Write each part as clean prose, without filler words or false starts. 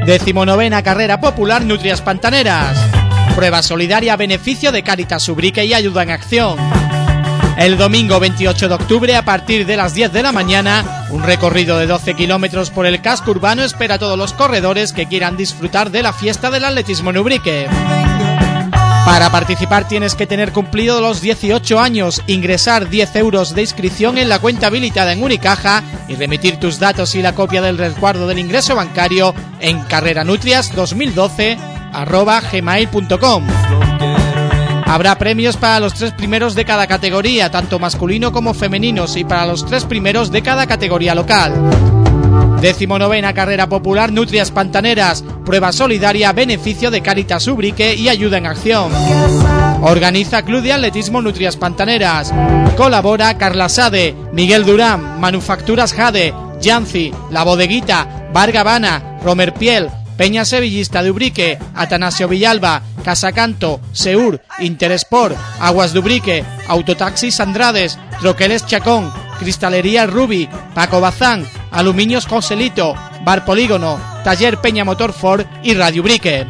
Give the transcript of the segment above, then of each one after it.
19ª Carrera Popular Nutrias Pantaneras. Prueba solidaria a beneficio de Cáritas Ubrique y Ayuda en Acción. El domingo 28 de octubre, a partir de las 10 de la mañana, un recorrido de 12 kilómetros por el casco urbano espera a todos los corredores que quieran disfrutar de la fiesta del atletismo en Ubrique. Para participar tienes que tener cumplido los 18 años, ingresar 10 euros de inscripción en la cuenta habilitada en Unicaja y remitir tus datos y la copia del resguardo del ingreso bancario en carreranutrias2012@gmail.com. Habrá premios para los 3 primeros de cada categoría, tanto masculino como femeninos, y para los 3 primeros de cada categoría local. 19ª Carrera Popular Nutrias Pantaneras, prueba solidaria a beneficio de Cáritas Ubrique y Ayuda en Acción. Organiza Club de Atletismo Nutrias Pantaneras. Colabora Carla Sade, Miguel Durán, Manufacturas Jade, Yancy, La Bodeguita, Bar Gavana, Romer Piel, Peña Sevillista de Ubrique, Atanasio Villalba, Casacanto, Seur, Interesport, Aguas de Ubrique, Autotaxis Andrades, Troqueles Chacón, Cristalería Rubi, Paco Bazán, Aluminios Joselito, Bar Polígono, Taller Peña Motor Ford y Radio Ubrique.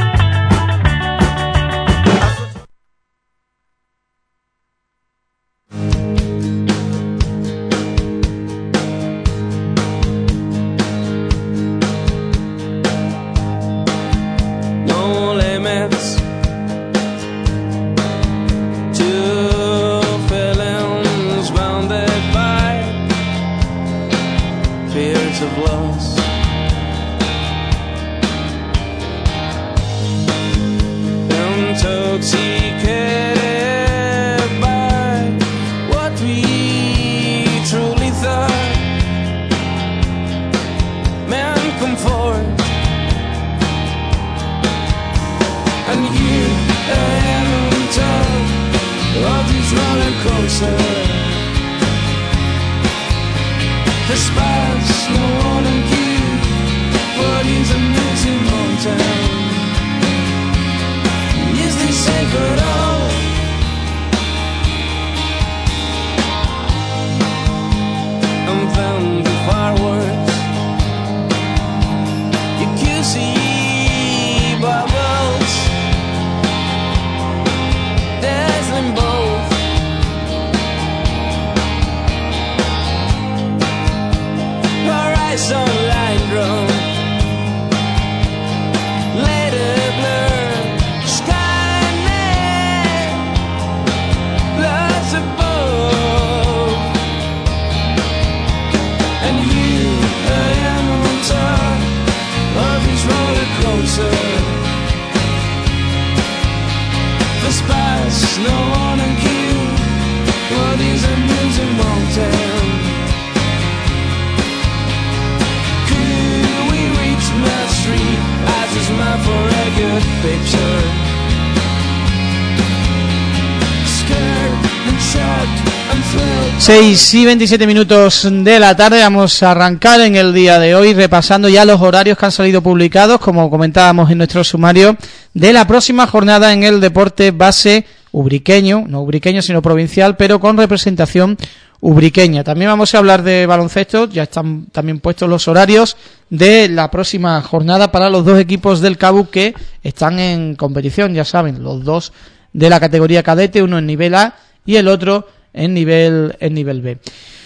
Seis y 27 minutos de la tarde. Vamos a arrancar en el día de hoy repasando ya los horarios que han salido publicados, como comentábamos en nuestro sumario, de la próxima jornada en el deporte base ubriqueño, no ubriqueño sino provincial, pero con representación ubriqueña. También vamos a hablar de baloncesto, ya están también puestos los horarios de la próxima jornada para los dos equipos del CABU que están en competición, ya saben, los dos de la categoría cadete, uno en nivel A y el otro en nivel B.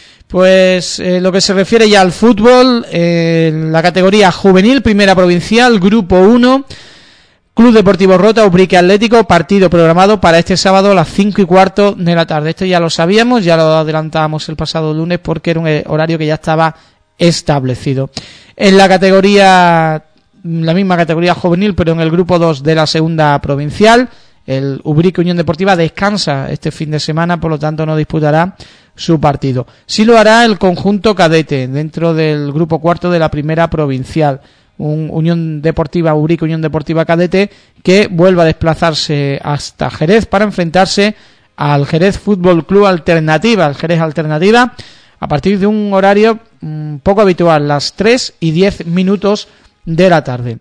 Pues lo que se refiere ya al fútbol, en la categoría juvenil, primera provincial, grupo 1, Club Deportivo Rota, Ubrique Atlético, partido programado para este sábado a las 5:15 de la tarde. Esto ya lo sabíamos, ya lo adelantábamos el pasado lunes porque era un horario que ya estaba establecido. En la categoría, la misma categoría juvenil, pero en el grupo 2 de la segunda provincial, el Ubrique Unión Deportiva descansa este fin de semana, por lo tanto no disputará su partido. Sí lo hará el conjunto cadete dentro del grupo cuarto de la primera provincial. Un Unión Deportiva, Ubrique Unión Deportiva Cadete, que vuelva a desplazarse hasta Jerez para enfrentarse al Jerez Fútbol Club Alternativa, al Jerez Alternativa, a partir de un horario poco habitual, las 3:10 de la tarde.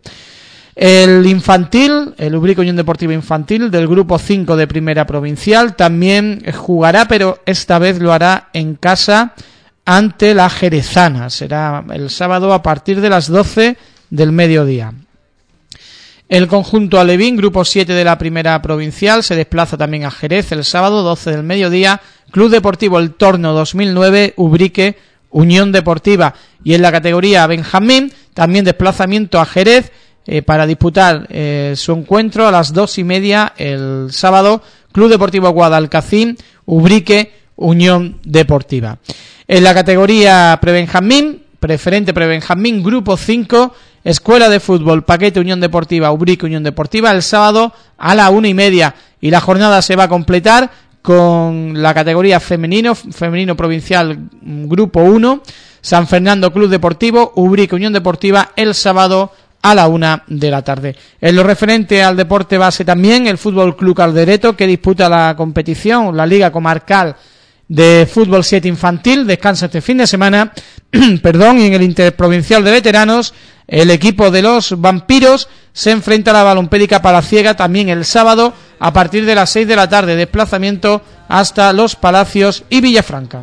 El infantil, el Ubrique Unión Deportiva Infantil del grupo 5 de primera provincial también jugará, pero esta vez lo hará en casa ante la Jerezana. Será el sábado a partir de las 12 del mediodía. El conjunto alevín, grupo 7 de la primera provincial, se desplaza también a Jerez el sábado 12 del mediodía. Club Deportivo El Torno 2009, Ubrique, Unión Deportiva. Y en la categoría Benjamín, también desplazamiento a Jerez para disputar su encuentro a las 2:30 el sábado. Club Deportivo Guadalcacín, Ubrique, Unión Deportiva. En la categoría Prebenjamín, preferente Prebenjamín, grupo 5, Escuela de Fútbol, Paquete, Unión Deportiva, Ubrique, Unión Deportiva, el sábado a la 1:30. Y la jornada se va a completar con la categoría femenino provincial, grupo 1, San Fernando Club Deportivo, Ubrique, Unión Deportiva, el sábado a la 1 de la tarde. En lo referente al deporte base también, el Fútbol Club Caldereto, que disputa la competición, la Liga Comarcal de Fútbol 7 Infantil, descansa este fin de semana, y en el Interprovincial de Veteranos, el equipo de los Vampiros se enfrenta a la Balompédica Palaciega también el sábado a partir de las 6 de la tarde, desplazamiento hasta Los Palacios y Villafranca.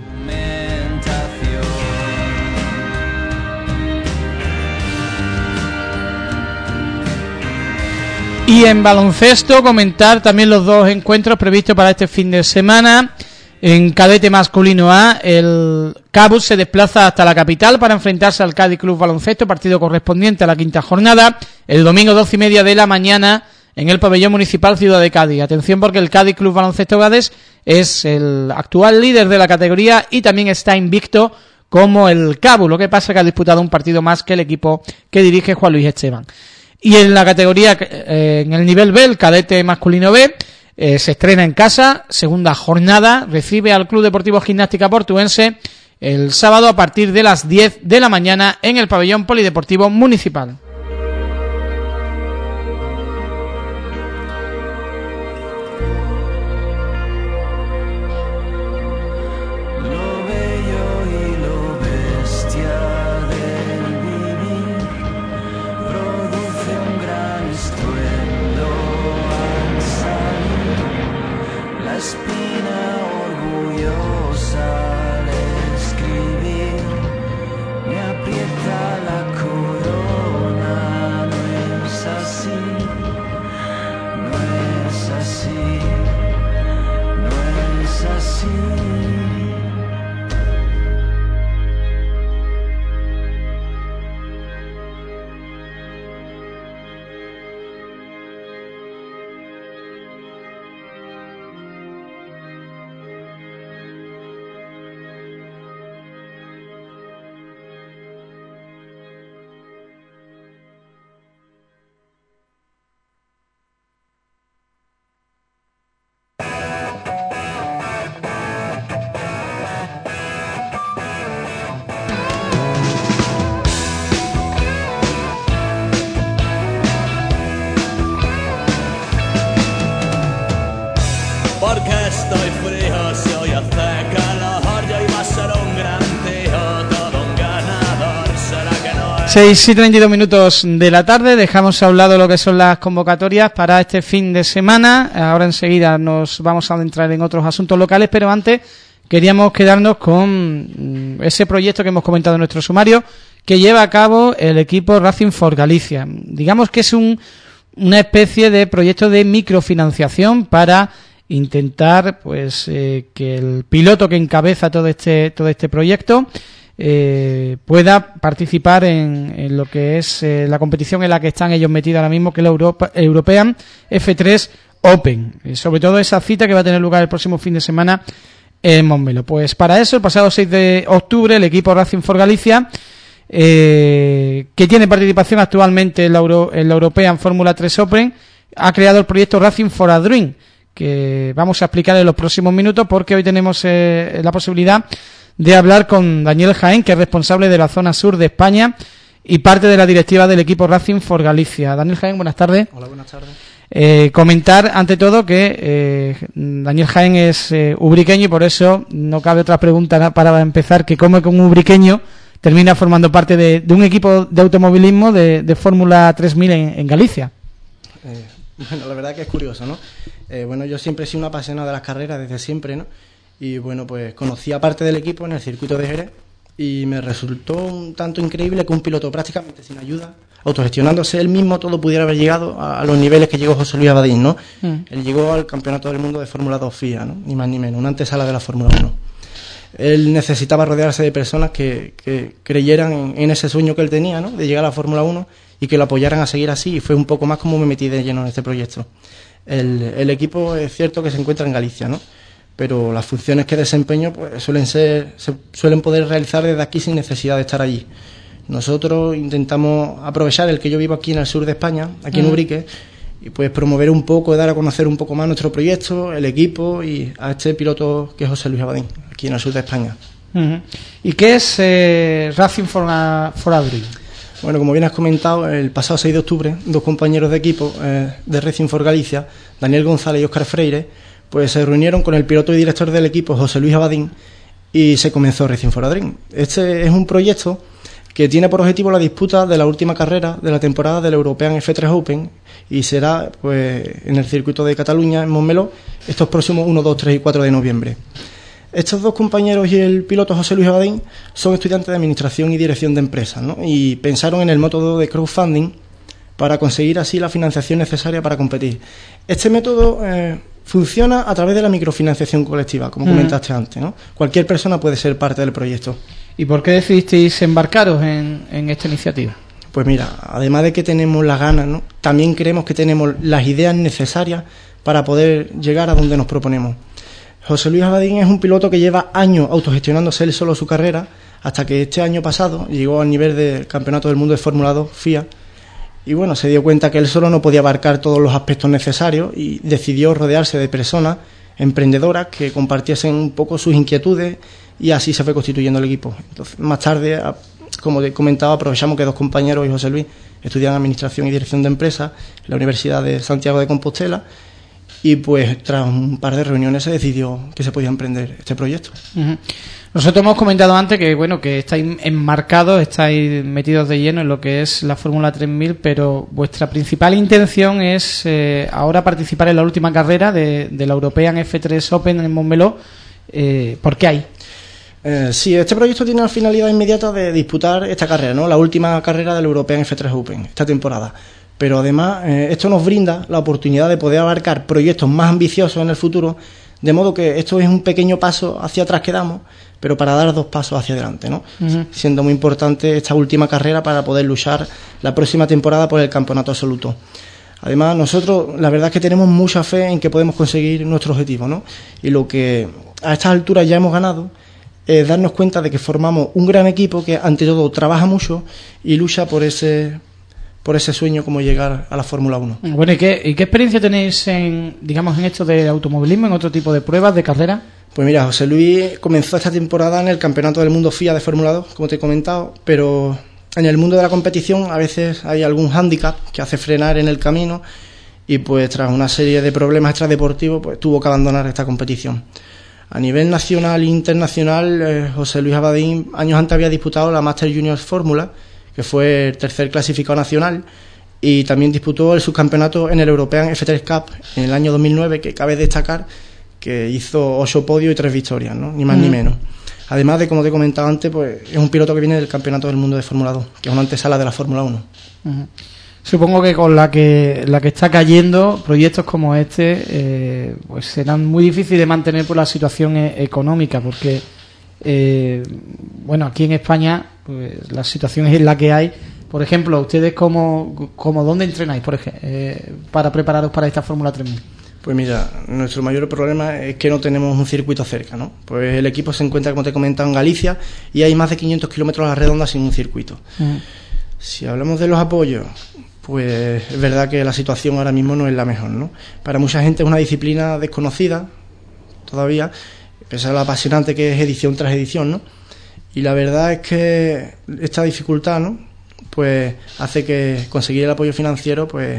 Y en baloncesto comentar también los dos encuentros previstos para este fin de semana. En cadete masculino A, el Cabus se desplaza hasta la capital para enfrentarse al Cádiz Club Baloncesto, partido correspondiente a la quinta jornada, el domingo 12:30 de la mañana en el pabellón municipal Ciudad de Cádiz. Atención porque el Cádiz Club Baloncesto Gades es el actual líder de la categoría y también está invicto como el Cabus, lo que pasa que ha disputado un partido más que el equipo que dirige Juan Luis Esteban. Y en la categoría, en el nivel B, el cadete masculino B, se estrena en casa, segunda jornada, recibe al Club Deportivo Gimnástica Portuense el sábado a partir de las 10 de la mañana en el pabellón polideportivo municipal. Porque estoy frío, se oye hace calor, yo iba a ser un gran tío, todo un ganador, será que no es... 6:32 minutos de la tarde, dejamos a un lado lo que son las convocatorias para este fin de semana. Ahora enseguida nos vamos a adentrar en otros asuntos locales, pero antes queríamos quedarnos con ese proyecto que hemos comentado en nuestro sumario, que lleva a cabo el equipo Racing for Galicia. Digamos que es una especie de proyecto de microfinanciación para intentar que el piloto que encabeza todo este proyecto pueda participar en lo que es la competición en la que están ellos metidos ahora mismo, que es la European F3 Open, sobre todo esa cita que va a tener lugar el próximo fin de semana en Montmeló. Pues para eso, el pasado 6 de octubre, el equipo Racing for Galicia, que tiene participación actualmente en la European Fórmula 3 Open, ha creado el proyecto Racing for a Dream, que vamos a explicar en los próximos minutos, porque hoy tenemos la posibilidad de hablar con Daniel Jaén, que es responsable de la zona sur de España y parte de la directiva del equipo Racing for Galicia. Daniel Jaén, buenas tardes. Hola, buenas tardes. Comentar ante todo que Daniel Jaén es ubriqueño y por eso no cabe otra pregunta para empezar que cómo un ubriqueño termina formando parte de un equipo de automovilismo de Fórmula 3000 en Galicia. Bueno, la verdad que es curioso, ¿no? Bueno, yo siempre he sido un apasionado de las carreras desde siempre, ¿no? Y bueno, pues conocí a parte del equipo en el circuito de Jerez y me resultó un tanto increíble que un piloto prácticamente sin ayuda autogestionándose él mismo, todo pudiera haber llegado a los niveles que llegó José Luis Abadín, ¿no? Él llegó al Campeonato del Mundo de Fórmula 2 FIA, ¿no? Ni más ni menos, una antesala de la Fórmula 1. Él necesitaba rodearse de personas que creyeran en ese sueño que él tenía, ¿no? De llegar a la Fórmula 1 y que lo apoyaran a seguir así, y fue un poco más como me metí de lleno en este proyecto. El equipo es cierto que se encuentra en Galicia, ¿no? Pero las funciones que desempeño pues se suelen poder realizar desde aquí sin necesidad de estar allí. Nosotros intentamos aprovechar el que yo vivo aquí en el sur de España, aquí en Ubrique, y pues promover un poco, dar a conocer un poco más nuestro proyecto, el equipo y a este piloto que es José Luis Abadín, aquí en el sur de España. ¿Y qué es Racing for Adrian? Bueno, como bien has comentado, el pasado 6 de octubre, dos compañeros de equipo de Racing for Galicia, Daniel González y Óscar Freire, pues se reunieron con el piloto y director del equipo, José Luis Abadín, y se comenzó Racing for Adrian. Este es un proyecto que tiene por objetivo la disputa de la última carrera de la temporada del European F3 Open, y será pues en el circuito de Cataluña, en Montmeló, estos próximos 1, 2, 3 y 4 de noviembre. Estos dos compañeros y el piloto José Luis Abadín son estudiantes de Administración y Dirección de Empresas, ¿no? Y pensaron en el método de crowdfunding para conseguir así la financiación necesaria para competir. Este método funciona a través de la microfinanciación colectiva, como comentaste antes, ¿no? Cualquier persona puede ser parte del proyecto. ¿Y por qué decidisteis embarcaros en esta iniciativa? Pues mira, además de que tenemos las ganas, ¿no? También creemos que tenemos las ideas necesarias para poder llegar a donde nos proponemos. José Luis Abadín es un piloto que lleva años autogestionándose él solo su carrera, hasta que este año pasado llegó al nivel del Campeonato del Mundo de Fórmula 2 FIA, y bueno, se dio cuenta que él solo no podía abarcar todos los aspectos necesarios y decidió rodearse de personas emprendedoras que compartiesen un poco sus inquietudes, y así se fue constituyendo el equipo. Entonces, más tarde, como te comentaba, aprovechamos que dos compañeros y José Luis estudian Administración y Dirección de Empresas en la Universidad de Santiago de Compostela, y pues tras un par de reuniones se decidió que se podía emprender este proyecto. Nosotros hemos comentado antes que bueno, que estáis enmarcados, estáis metidos de lleno en lo que es la Fórmula 3000, pero vuestra principal intención es ahora participar en la última carrera de la European F3 Open en Montmeló. ¿Por qué hay? Sí, este proyecto tiene la finalidad inmediata de disputar esta carrera, ¿no? La última carrera del European F3 Open, esta temporada. Pero además esto nos brinda la oportunidad de poder abarcar proyectos más ambiciosos en el futuro, de modo que esto es un pequeño paso hacia atrás que damos, pero para dar 2 pasos hacia adelante, ¿no? Siendo muy importante esta última carrera para poder luchar la próxima temporada por el campeonato absoluto. Además, nosotros la verdad es que tenemos mucha fe en que podemos conseguir nuestro objetivo, ¿no? Y lo que a estas alturas ya hemos ganado es darnos cuenta de que formamos un gran equipo que ante todo trabaja mucho y lucha por ese sueño como llegar a la Fórmula 1. Bueno, ¿y qué experiencia tenéis en esto de automovilismo, en otro tipo de pruebas, de carrera? Pues mira, José Luis comenzó esta temporada en el Campeonato del Mundo FIA de Fórmula 2, como te he comentado, pero en el mundo de la competición a veces hay algún hándicap que hace frenar en el camino, y pues tras una serie de problemas extradeportivos pues tuvo que abandonar esta competición. A nivel nacional e internacional, José Luis Abadín años antes había disputado la Master Juniors Fórmula, que fue el tercer clasificado nacional, y también disputó el subcampeonato en el European F3 Cup en el año 2009, que cabe destacar que hizo 8 podios y 3 victorias, ¿no? Ni más ni menos. Además de, como te he comentado antes, pues es un piloto que viene del Campeonato del Mundo de Fórmula 2, que es una antesala de la Fórmula 1. Supongo que con la que está cayendo, proyectos como este pues serán muy difíciles de mantener por la situación económica, porque bueno, aquí en España pues la situación es la que hay. Por ejemplo, ustedes como ¿dónde entrenáis, por ejemplo, para prepararos para esta Fórmula 3000? Pues mira, nuestro mayor problema es que no tenemos un circuito cerca, ¿no? Pues el equipo se encuentra, como te he comentado, en Galicia, y hay más de 500 kilómetros a la redonda sin un circuito. Si hablamos de los apoyos, pues es verdad que la situación ahora mismo no es la mejor, ¿no? Para mucha gente es una disciplina desconocida todavía, pese a lo apasionante que es edición tras edición, ¿no? Y la verdad es que esta dificultad, ¿no?, pues hace que conseguir el apoyo financiero pues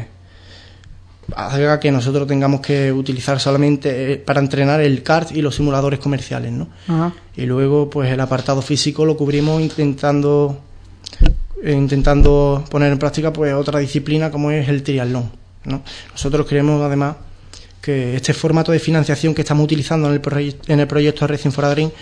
haga que nosotros tengamos que utilizar solamente para entrenar el kart y los simuladores comerciales, ¿no? Y luego pues el apartado físico lo cubrimos intentando poner en práctica pues otra disciplina como es el triatlón, ¿no? Nosotros creemos además que este formato de financiación que estamos utilizando en el proyecto Racing for Adrian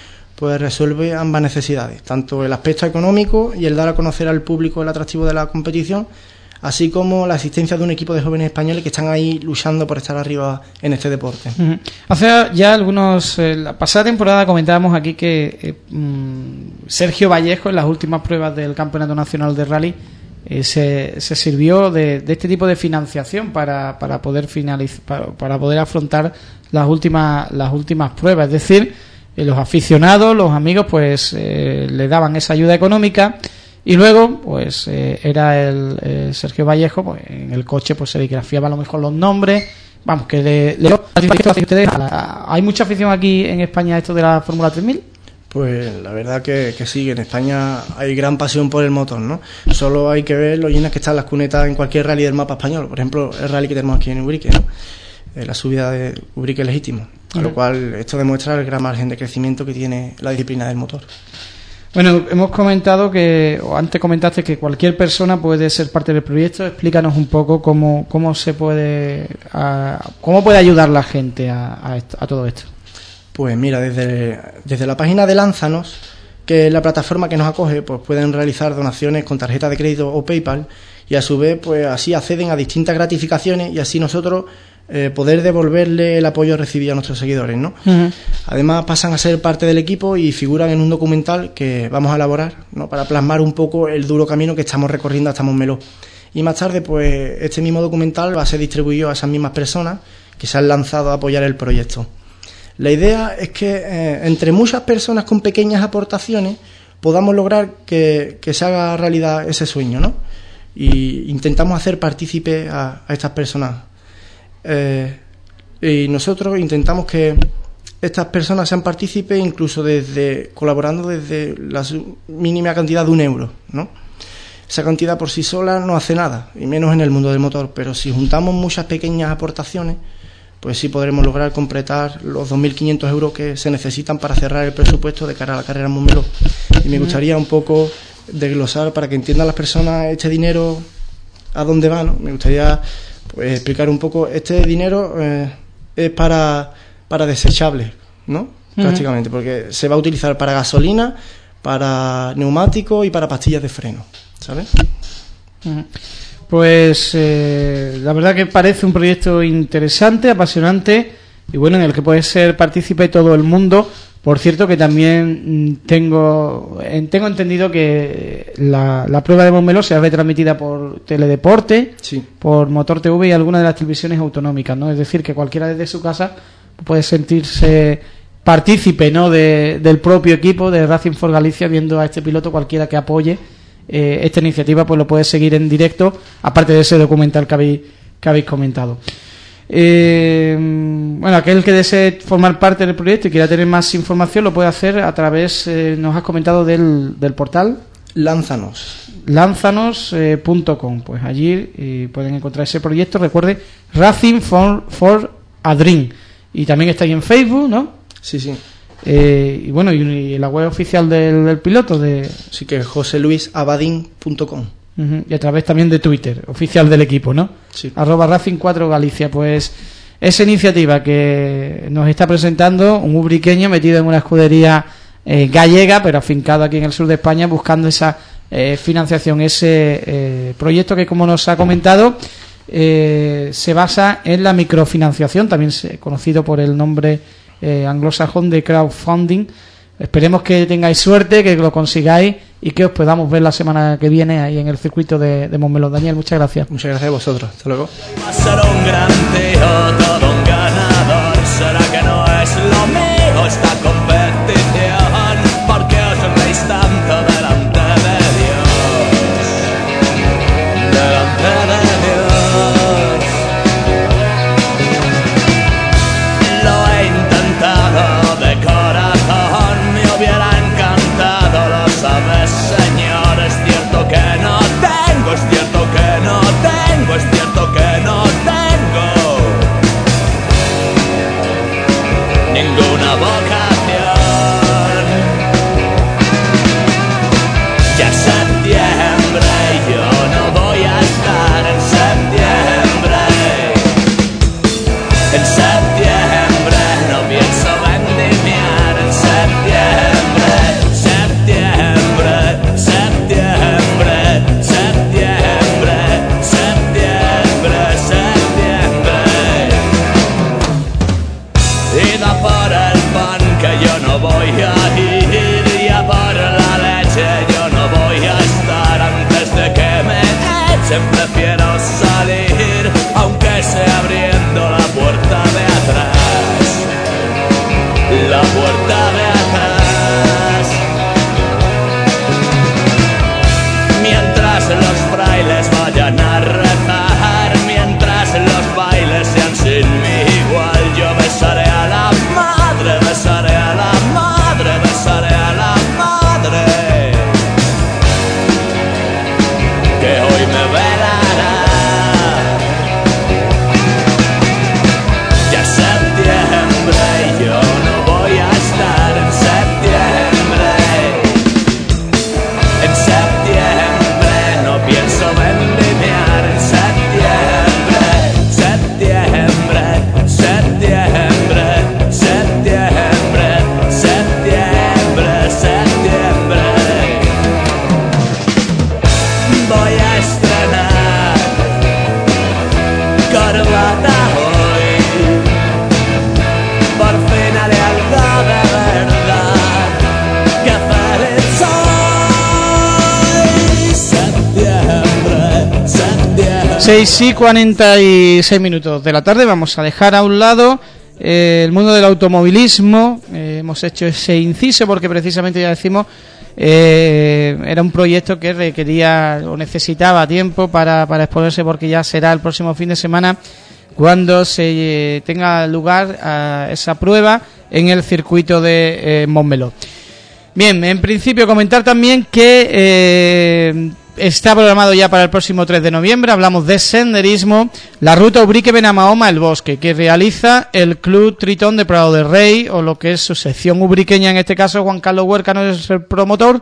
pues resuelve ambas necesidades, tanto el aspecto económico y el dar a conocer al público el atractivo de la competición, así como la existencia de un equipo de jóvenes españoles que están ahí luchando por estar arriba en este deporte. Hace ya la pasada temporada comentábamos aquí que Sergio Vallejo, en las últimas pruebas del Campeonato Nacional de Rally, se sirvió de este tipo de financiación para poder para poder afrontar las últimas pruebas. Es decir, los aficionados, los amigos, pues le daban esa ayuda económica. Y luego, pues era el Sergio Vallejo, pues en el coche pues serigrafiaba a lo mejor los nombres. Vamos, que ¿hay mucha afición aquí en España a esto de la Fórmula 3000? Pues la verdad que sí, en España hay gran pasión por el motor, ¿no? Solo hay que ver lo llenas que están las cunetas en cualquier rally del mapa español. Por ejemplo, el rally que tenemos aquí en Ubrique, ¿no? La subida de Ubrique Legítimo. Con lo cual, esto demuestra el gran margen de crecimiento que tiene la disciplina del motor. Bueno, hemos comentado o antes comentaste que cualquier persona puede ser parte del proyecto. Explícanos un poco cómo puede ayudar la gente a todo esto. Pues mira, desde la página de Lánzanos, que es la plataforma que nos acoge, pues pueden realizar donaciones con tarjeta de crédito o PayPal, y a su vez, pues así acceden a distintas gratificaciones y así nosotros poder devolverle el apoyo recibido a nuestros seguidores, ¿no? Además pasan a ser parte del equipo y figuran en un documental que vamos a elaborar, ¿no? Para plasmar un poco el duro camino que estamos recorriendo hasta Montmeló. Y más tarde, pues este mismo documental va a ser distribuido a esas mismas personas que se han lanzado a apoyar el proyecto. La idea es que entre muchas personas con pequeñas aportaciones podamos lograr que se haga realidad ese sueño, ¿no? Y intentamos hacer partícipe a estas personas. Y nosotros intentamos que estas personas sean partícipes incluso colaborando desde la mínima cantidad de €1, ¿no? Esa cantidad por sí sola no hace nada, y menos en el mundo del motor, pero si juntamos muchas pequeñas aportaciones, pues sí podremos lograr completar los 2.500 euros que se necesitan para cerrar el presupuesto de cara a la carrera en Montmeló. Y me gustaría un poco desglosar para que entiendan las personas este dinero a dónde va, ¿no? Me gustaría pues explicar un poco. Este dinero es para desechables, ¿no? Prácticamente, porque se va a utilizar para gasolina, para neumáticos y para pastillas de freno, ¿sabes? Pues la verdad que parece un proyecto interesante, apasionante y bueno, en el que puede ser partícipe todo el mundo. Por cierto que también tengo entendido que la prueba de Montmeló se retransmitida por Teledeporte, sí, por Motor TV y algunas de las televisiones autonómicas, ¿no? Es decir, que cualquiera desde su casa puede sentirse partícipe, ¿no? del propio equipo de Racing for Galicia, viendo a este piloto. Cualquiera que apoye esta iniciativa pues lo puede seguir en directo, aparte de ese documental que habéis comentado. Bueno, aquel que desee formar parte del proyecto y quiera tener más información lo puede hacer a través, nos has comentado, del portal Lánzanos.com. Pues allí pueden encontrar ese proyecto. Recuerde, Racing for a Dream. Y también está ahí en Facebook, ¿no? Sí, sí. Y bueno, y la web oficial del piloto sí, que es joseluisabadin.com. Y a través también de Twitter, oficial del equipo, ¿no? Sí. @Racing4 Galicia. Pues esa iniciativa que nos está presentando un ubriqueño metido en una escudería gallega, pero afincado aquí en el sur de España, buscando esa financiación, ese proyecto que, como nos ha comentado, se basa en la microfinanciación, también conocido por el nombre anglosajón de crowdfunding. Esperemos que tengáis suerte, que lo consigáis y que os podamos ver la semana que viene ahí en el circuito de Montmeló. Daniel, muchas gracias. Muchas gracias a vosotros. Hasta luego. Será un gran tío, todo un ganador. ¿Será que no es lo mío esta competición? ¿Por qué os reís tanto delante de Dios? Delante de Dios. Lo he intentado de corazón, me hubiera encantado, lo sabes, señor. Es cierto que no tengo, es cierto que no tengo, es cierto que no tengo ninguna vocación. no salir, aunque sea abriendo la puerta de atrás, la puerta de atrás. Mientras los frailes vayan a rezar, mientras los bailes sean sin mí igual, yo besaré a la madre, besaré a la madre, besaré a la madre, que hoy me velará. Ya es septiembre y yo no voy a estar en septiembre. En septiembre no pienso vendimiar. En septiembre, septiembre, septiembre, septiembre, septiembre, septiembre. Voy a estrenar corbata hoy, por fin alianza de verdad, que feliz soy. Septiembre, septiembre. 6:46 de la tarde. Vamos a dejar a un lado el mundo del automovilismo. Hemos hecho ese inciso porque precisamente, ya decimos, era un proyecto que requería o necesitaba tiempo para exponerse, porque ya será el próximo fin de semana cuando se tenga lugar esa prueba en el circuito de Montmeló. Bien, en principio comentar también que está programado ya para el próximo 3 de noviembre, hablamos de senderismo, la ruta Ubrique-Benamahoma El Bosque, que realiza el Club Tritón de Prado de Rey, o lo que es su sección ubriqueña, en este caso Juan Carlos Huércano es el promotor.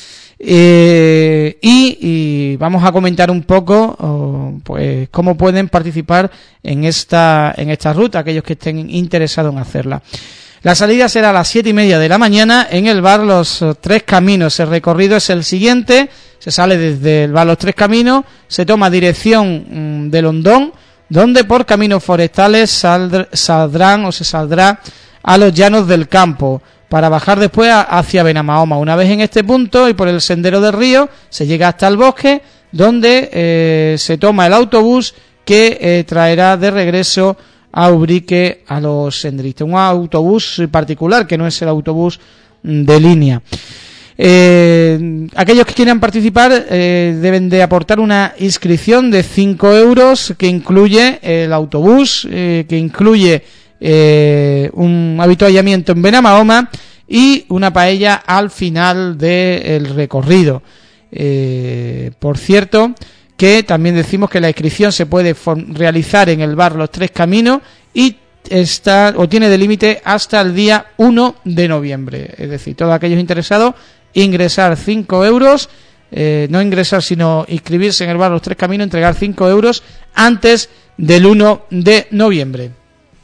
Y vamos a comentar un poco pues cómo pueden participar en esta ruta aquellos que estén interesados en hacerla. La salida será a las 7:30 de la mañana en el bar Los Tres Caminos. El recorrido es el siguiente: se sale desde el bar Los Tres Caminos, se toma dirección de Londón, donde por caminos forestales se saldrá a los llanos del campo, para bajar después hacia Benamahoma. Una vez en este punto y por el sendero del río, se llega hasta el bosque, donde se toma el autobús que traerá de regreso a Ubrique a los senderistas. Un autobús particular, que no es el autobús de línea. Aquellos que quieran participar deben de aportar una inscripción de 5 euros, que incluye el autobús, que incluye un avituallamiento en Benamahoma y una paella al final del recorrido. Por cierto, que también decimos que la inscripción se puede realizar en el bar Los Tres Caminos y tiene de límite hasta el día 1 de noviembre. Es decir, todos aquellos interesados, ingresar 5 euros, no ingresar sino inscribirse en el bar Los Tres Caminos, entregar 5 euros antes del 1 de noviembre.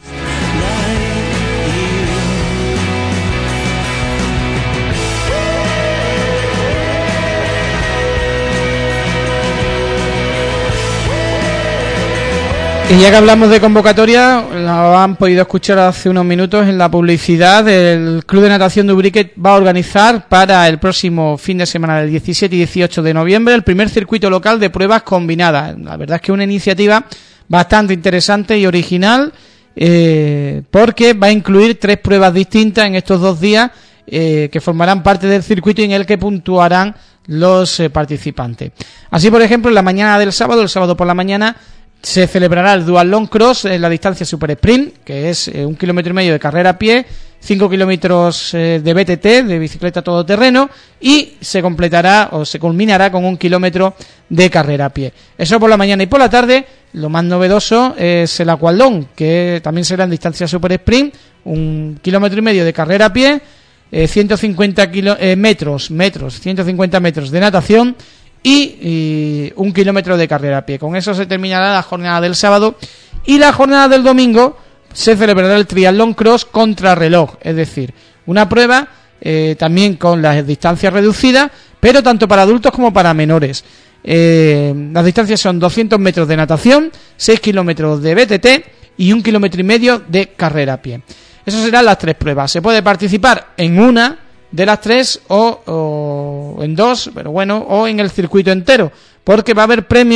Y ya que hablamos de convocatoria, la han podido escuchar hace unos minutos en la publicidad. El Club de Natación de Ubrique va a organizar para el próximo fin de semana, del 17 y 18 de noviembre, el primer circuito local de pruebas combinadas. La verdad es que es una iniciativa bastante interesante y original, porque va a incluir 3 pruebas distintas en estos 2 días, que formarán parte del circuito y en el que puntuarán los participantes. Así, por ejemplo, en la mañana del sábado, el sábado por la mañana, se celebrará el Dual Long Cross en la distancia Super Sprint, que es 1,5 kilómetros de carrera a pie, 5 kilómetros de BTT, de bicicleta todoterreno, y se completará o se culminará con 1 kilómetro de carrera a pie. Eso por la mañana. Y por la tarde, lo más novedoso es el Aqualdón, que también será en distancia Super Sprint, 1,5 kilómetros de carrera a pie, 150 metros, 150 metros de natación y 1 kilómetro de carrera a pie. Con eso se terminará la jornada del sábado, y la jornada del domingo se celebrará el Triatlón Cross contrarreloj, es decir, una prueba también con las distancias reducidas, pero tanto para adultos como para menores. Las distancias son 200 metros de natación, 6 kilómetros de BTT y 1,5 kilómetros de carrera a pie. Esas serán las 3 pruebas. Se puede participar en una de las 3 o en 2, pero bueno, o en el circuito entero, porque va a haber premio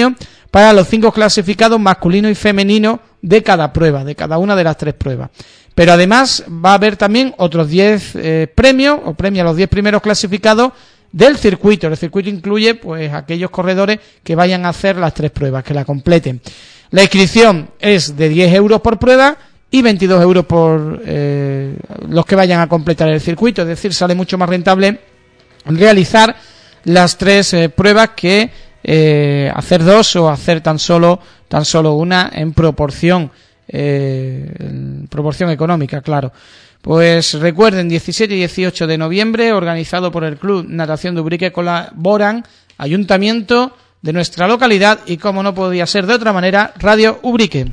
para los 5 clasificados masculino y femenino de cada prueba, de cada una de las 3 pruebas. Pero además va a haber también otros 10 premios, o premia a los 10 primeros clasificados del circuito. El circuito incluye pues aquellos corredores que vayan a hacer las 3 pruebas, que la completen. La inscripción es de 10 euros por prueba y 22 euros por los que vayan a completar el circuito. Es decir, sale mucho más rentable realizar las 3 pruebas que hacer 2 o hacer tan solo una en proporción económica, claro. Pues recuerden, 17 y 18 de noviembre, organizado por el Club Natación de Ubrique, colaboran Ayuntamiento de nuestra localidad y, como no podía ser de otra manera, Radio Ubrique.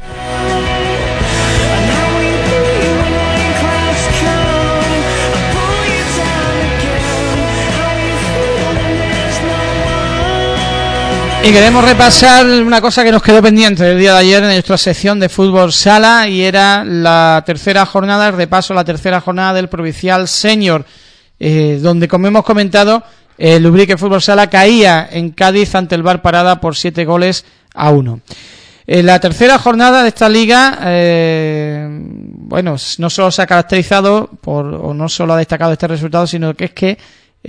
Y queremos repasar una cosa que nos quedó pendiente el día de ayer en nuestra sección de fútbol sala, y era la tercera jornada, el repaso a la tercera jornada del Provincial Senior, donde, como hemos comentado, el Ubrique Fútbol Sala caía en Cádiz ante el Bar Parada por 7-1. La tercera jornada de esta liga, no solo se ha caracterizado o no solo ha destacado este resultado, sino que es que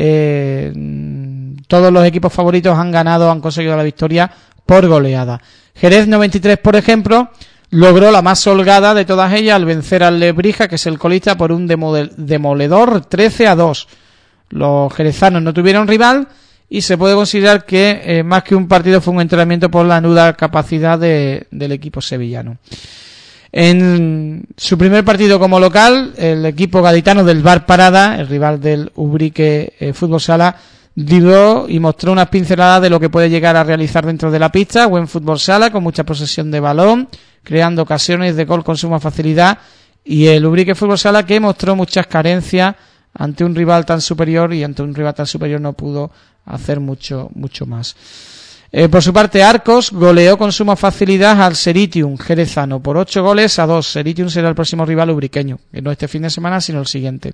todos los equipos favoritos han conseguido la victoria por goleada. Jerez 93, por ejemplo, logró la más holgada de todas ellas al vencer al Lebrija, que es el colista, por un demoledor 13-2. Los jerezanos no tuvieron rival y se puede considerar que más que un partido fue un entrenamiento por la nuda capacidad del equipo sevillano. En su primer partido como local, el equipo gaditano del Bar Parada, el rival del Ubrique Fútbol Sala, dio y mostró unas pinceladas de lo que puede llegar a realizar dentro de la pista. Buen fútbol sala, con mucha posesión de balón, creando ocasiones de gol con suma facilidad, y el Ubrique Fútbol Sala, que mostró muchas carencias ante un rival tan superior, y ante un rival tan superior no pudo hacer mucho más. Por su parte, Arcos goleó con suma facilidad al Seritium jerezano por 8-2. Seritium será el próximo rival ubriqueño, que no este fin de semana, sino el siguiente.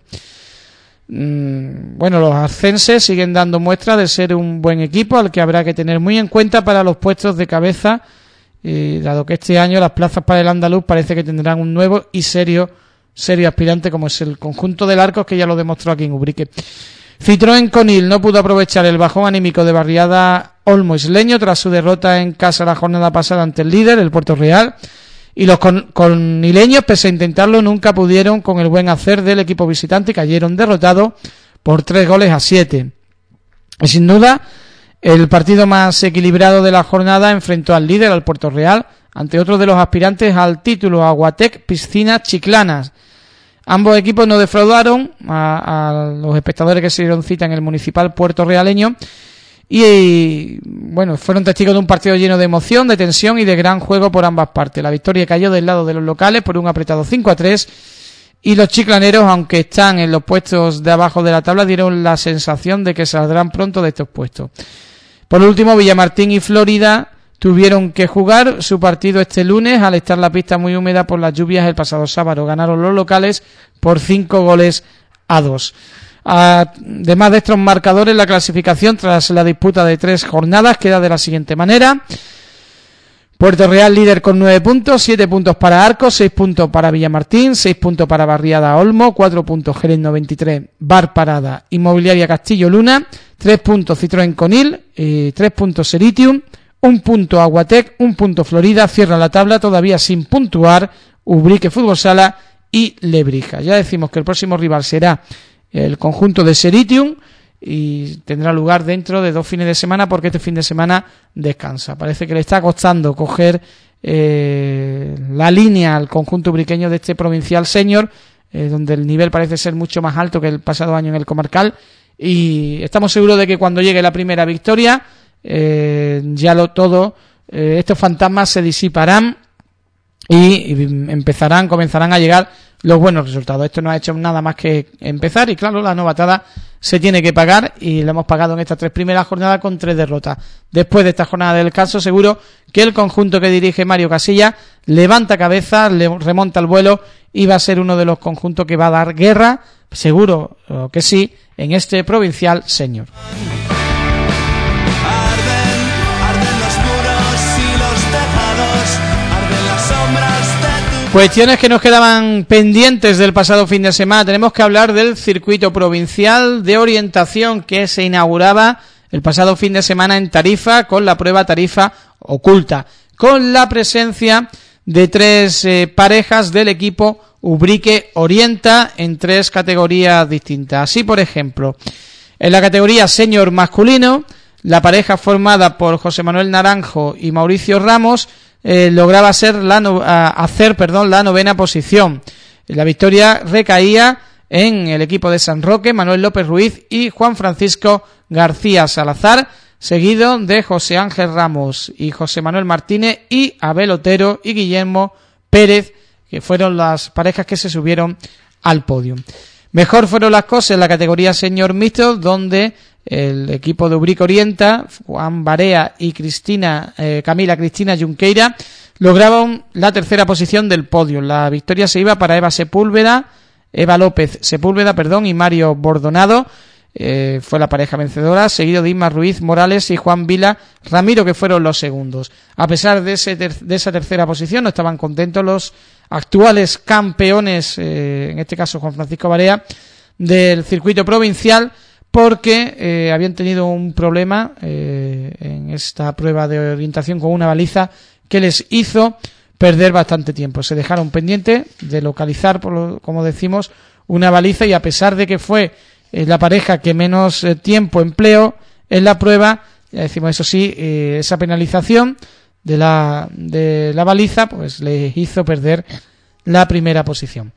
Los ascenses siguen dando muestra de ser un buen equipo al que habrá que tener muy en cuenta para los puestos de cabeza, dado que este año las plazas para el andaluz parece que tendrán un nuevo y serio aspirante, como es el conjunto del Arcos, que ya lo demostró aquí en Ubrique. Citroën Conil no pudo aprovechar el bajón anímico de Barriada Olmo Isleño tras su derrota en casa la jornada pasada ante el líder, el Puerto Real, y los conileños, pese a intentarlo, nunca pudieron con el buen hacer del equipo visitante y cayeron derrotados por 3-7. Y sin duda, el partido más equilibrado de la jornada enfrentó al líder, al Puerto Real, ante otro de los aspirantes al título, Aguatec Piscinas Chiclanas. Ambos equipos no defraudaron a los espectadores que se dieron cita en el municipal puertorrealeño y fueron testigos de un partido lleno de emoción, de tensión y de gran juego por ambas partes. La victoria cayó del lado de los locales por un apretado 5-3 y los chiclaneros, aunque están en los puestos de abajo de la tabla, dieron la sensación de que saldrán pronto de estos puestos. Por último, Villamartín y Florida tuvieron que jugar su partido este lunes al estar la pista muy húmeda por las lluvias el pasado sábado. Ganaron los locales por 5-2. Además de estos marcadores, la clasificación tras la disputa de 3 jornadas queda de la siguiente manera: Puerto Real líder con 9 puntos, 7 puntos para Arcos, 6 puntos para Villamartín, 6 puntos para Barriada Olmo, 4 puntos Jerez 93, Bar Parada, Inmobiliaria Castillo Luna, 3 puntos Citroën Conil, 3 puntos Seritium, 1 punto Aguatec, 1 punto Florida. Cierra la tabla todavía sin puntuar Ubrique Fútbol Sala y Lebrija. Ya decimos que el próximo rival será el conjunto de Seritium y tendrá lugar dentro de 2 fines de semana, porque este fin de semana descansa. Parece que le está costando coger la línea al conjunto ubriqueño de este Provincial Senior, donde el nivel parece ser mucho más alto que el pasado año en el Comarcal, y estamos seguros de que cuando llegue la primera victoria estos fantasmas se disiparán y comenzarán a llegar los buenos resultados. Esto no ha hecho nada más que empezar y claro, la novatada se tiene que pagar y la hemos pagado en estas 3 primeras jornadas con 3 derrotas. Después de esta jornada del descanso, seguro que el conjunto que dirige Mario Casilla levanta cabeza, le remonta el vuelo y va a ser uno de los conjuntos que va a dar guerra, seguro que sí, en este Provincial Senior. Arden los muros y los Cuestiones que nos quedaban pendientes del pasado fin de semana. Tenemos que hablar del circuito provincial de orientación que se inauguraba el pasado fin de semana en Tarifa con la prueba Tarifa Oculta, con la presencia de 3 parejas del equipo Ubrique Orienta en 3 categorías distintas. Así, por ejemplo, en la categoría senior masculino, la pareja formada por José Manuel Naranjo y Mauricio Ramos lograba hacer la novena posición. La victoria recaía en el equipo de San Roque, Manuel López Ruiz y Juan Francisco García Salazar, seguido de José Ángel Ramos y José Manuel Martínez y Abel Otero y Guillermo Pérez, que fueron las parejas que se subieron al podio. Mejor fueron las cosas en la categoría senior mixto, donde el equipo de Ubrique Orienta, Juan Barea y Camila Cristina Junqueira, lograban la tercera posición del podio. La victoria se iba para Eva López Sepúlveda, y Mario Bordonado. Fue la pareja vencedora, seguido de Isma Ruiz Morales y Juan Vila Ramiro, que fueron los segundos. A pesar de esa tercera posición, no estaban contentos los actuales campeones, en este caso Juan Francisco Barea, del circuito provincial, porque habían tenido un problema en esta prueba de orientación con una baliza que les hizo perder bastante tiempo. Se dejaron pendientes de localizar, como decimos, una baliza, y a pesar de que fue la pareja que menos tiempo empleó en la prueba, ya decimos, eso sí, esa penalización de la baliza pues les hizo perder la primera posición.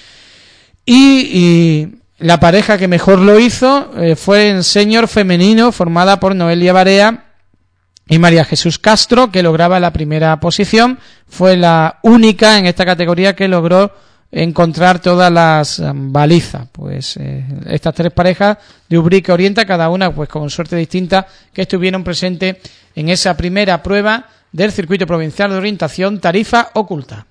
Y la pareja que mejor lo hizo fue en senior femenino, formada por Noelia Barea y María Jesús Castro, que lograba la primera posición. Fue la única en esta categoría que logró encontrar todas las balizas. Pues estas 3 parejas de Ubrique Orienta, cada una pues con suerte distinta, que estuvieron presentes en esa primera prueba del circuito provincial de orientación Tarifa Oculta.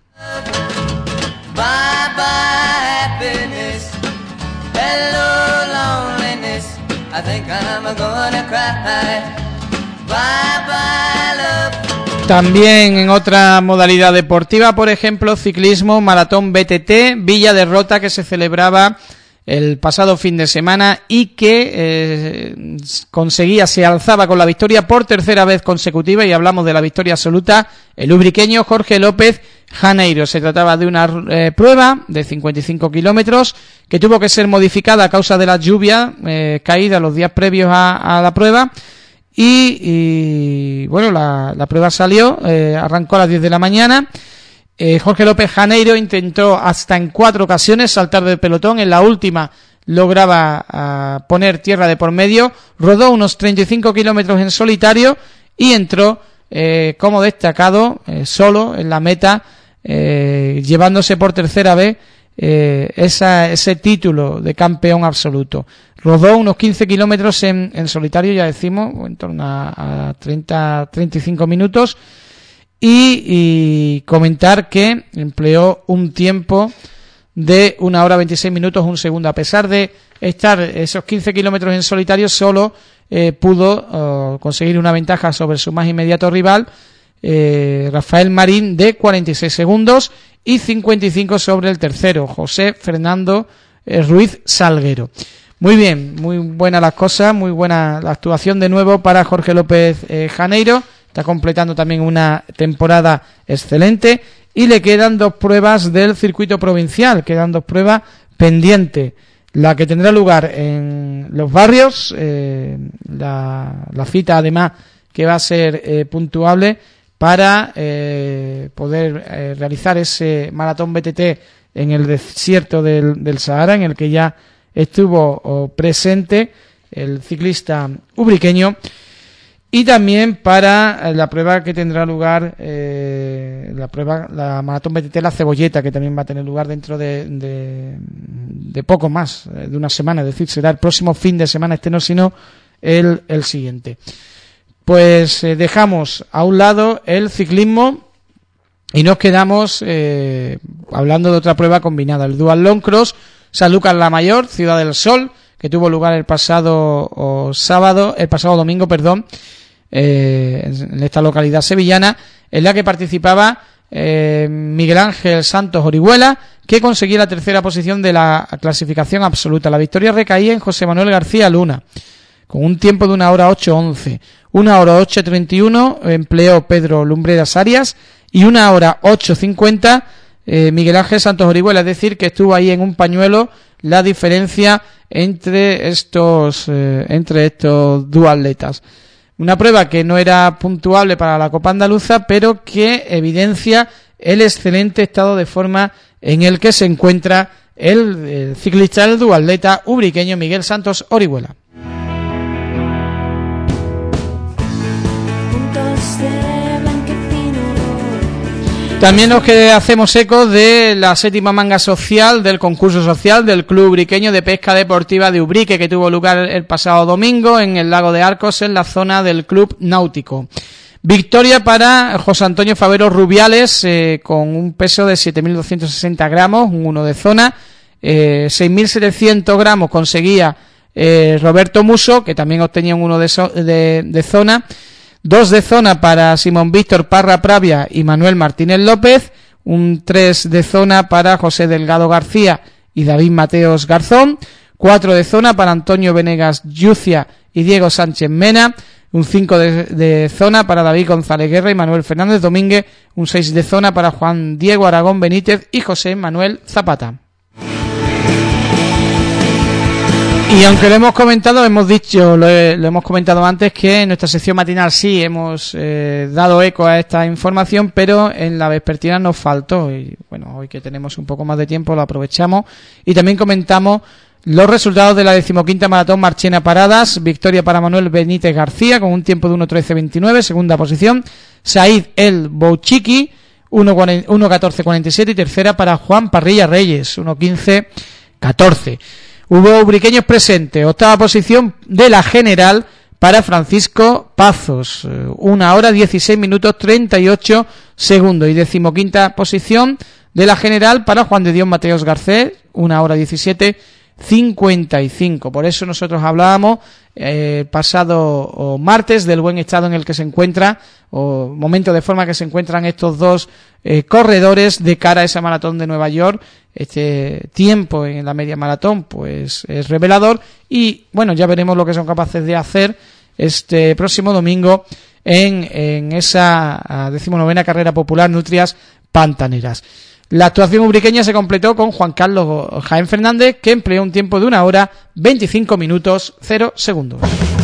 Bye bye happiness, hello loneliness, I think I'm gonna cry. Bye bye love. También en otra modalidad deportiva, por ejemplo, ciclismo, maratón BTT, Villa de Rota, que se celebraba el pasado fin de semana y que se alzaba con la victoria por tercera vez consecutiva, y hablamos de la victoria absoluta, el ubriqueño Jorge López Janeiro. Se trataba de una prueba de 55 kilómetros que tuvo que ser modificada a causa de la lluvia caída los días previos a la prueba, y bueno, la prueba salió, arrancó a las 10 de la mañana. Jorge López Janeiro intentó hasta en 4 ocasiones saltar del pelotón. En la última lograba poner tierra de por medio, rodó unos 35 kilómetros en solitario y entró como destacado solo en la meta, llevándose por tercera vez ese título de campeón absoluto. Rodó unos 15 kilómetros en solitario, ya decimos, en torno a 30-35 minutos. Y comentar que empleó un tiempo de 1 hora 26 minutos 1 segundo. A pesar de estar esos 15 kilómetros en solitario, solo pudo conseguir una ventaja sobre su más inmediato rival, Rafael Marín, de 46 segundos y 55 sobre el tercero, José Fernando Ruiz Salguero. Muy bien, muy buenas las cosas, muy buena la actuación de nuevo para Jorge López Janeiro. Está completando también una temporada excelente y le quedan 2 pruebas del circuito provincial, quedan 2 pruebas pendientes. La que tendrá lugar en Los Barrios, la cita además que va a ser puntuable para poder realizar ese maratón BTT en el desierto del Sahara, en el que ya estuvo presente el ciclista ubriqueño. Y también para la prueba que tendrá lugar, la maratón BTT La Cebolleta, que también va a tener lugar dentro de poco más, de una semana, es decir, será el próximo fin de semana, no, sino el siguiente. Pues dejamos a un lado el ciclismo y nos quedamos hablando de otra prueba combinada, el Dual Long Cross San Lucas la Mayor, Ciudad del Sol, que tuvo lugar el pasado domingo, en esta localidad sevillana, en la que participaba Miguel Ángel Santos Orihuela, que conseguía la tercera posición de la clasificación absoluta. La victoria recaía en José Manuel García Luna, con un tiempo de 1 hora 8:11. 1 hora 8:31 empleó Pedro Lumbreras Arias y 1 hora 8:50 Miguel Ángel Santos Orihuela, es decir, que estuvo ahí en un pañuelo la diferencia entre estos duatletas. Una prueba que no era puntuable para la Copa Andaluza, pero que evidencia el excelente estado de forma en el que se encuentra el ciclista, el duatleta ubriqueño Miguel Santos Orihuela. También nos hacemos eco de la séptima manga social del concurso social del Club Ubriqueño de Pesca Deportiva de Ubrique, que tuvo lugar el pasado domingo en el lago de Arcos, en la zona del Club Náutico. Victoria para José Antonio Favero Rubiales, con un peso de 7.260 gramos, un 1 de zona. 6.700 gramos conseguía Roberto Muso, que también obtenía un 1 de zona. 2 de zona para Simón Víctor Parra Pravia y Manuel Martínez López, un 3 de zona para José Delgado García y David Mateos Garzón, 4 de zona para Antonio Venegas Yucia y Diego Sánchez Mena, un 5 de zona para David González Guerra y Manuel Fernández Domínguez, un 6 de zona para Juan Diego Aragón Benítez y José Manuel Zapata. Y aunque lo hemos comentado, lo hemos comentado antes, que en nuestra sección matinal sí hemos dado eco a esta información, pero en la vespertina nos faltó. Y bueno, hoy que tenemos un poco más de tiempo lo aprovechamos y también comentamos los resultados de la 15ª Maratón Marchena Paradas. Victoria para Manuel Benítez García con un tiempo de 1:13:29, segunda posición. Said El Bouchiqui, 1:14:47 y tercera para Juan Parrilla Reyes, 1:15:14. Hubo ubriqueños presentes. Octava posición de la general para Francisco Pazos, 1 hora 16 minutos 38 segundos. Y 15ª posición de la general para Juan de Dios Mateos Garcés, 1 hora 17:55. Por eso nosotros hablábamos pasado martes del buen estado en el que se encuentra, o momento de forma que se encuentran estos dos corredores de cara a esa maratón de Nueva York. Este tiempo en la media maratón pues es revelador y bueno, ya veremos lo que son capaces de hacer este próximo domingo en esa 19ª carrera popular Nutrias Pantaneras. La actuación ubriqueña se completó con Juan Carlos Jaén Fernández, que empleó un tiempo de 1 hora 25 minutos 0 segundos.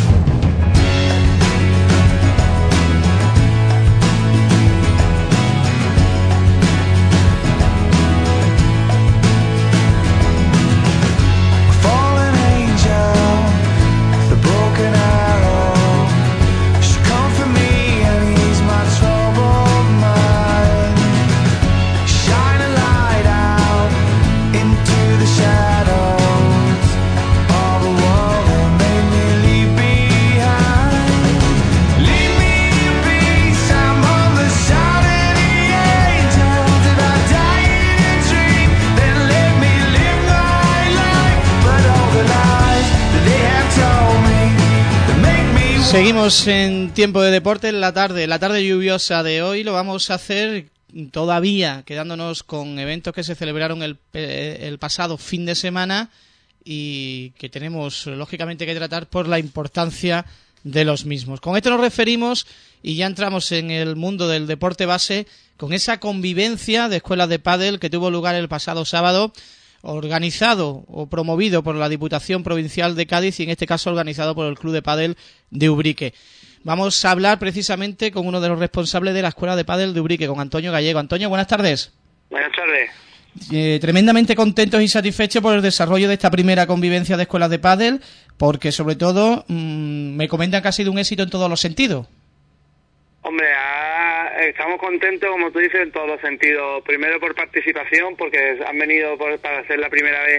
Seguimos en tiempo de deporte en la tarde lluviosa de hoy. Lo vamos a hacer todavía quedándonos con eventos que se celebraron el pasado fin de semana y que tenemos lógicamente que tratar por la importancia de los mismos. Con esto nos referimos y ya entramos en el mundo del deporte base con esa convivencia de escuelas de pádel que tuvo lugar el pasado sábado, organizado o promovido por la Diputación Provincial de Cádiz y en este caso organizado por el Club de Pádel de Ubrique. Vamos a hablar precisamente con uno de los responsables de la Escuela de Pádel de Ubrique, con Antonio Gallego. Antonio, buenas tardes. Buenas tardes. Tremendamente contentos y satisfechos por el desarrollo de esta primera convivencia de escuelas de pádel, porque sobre todo me comentan que ha sido un éxito en todos los sentidos. Hombre, estamos contentos, como tú dices, en todos los sentidos. Primero por participación, porque han venido para hacer la primera vez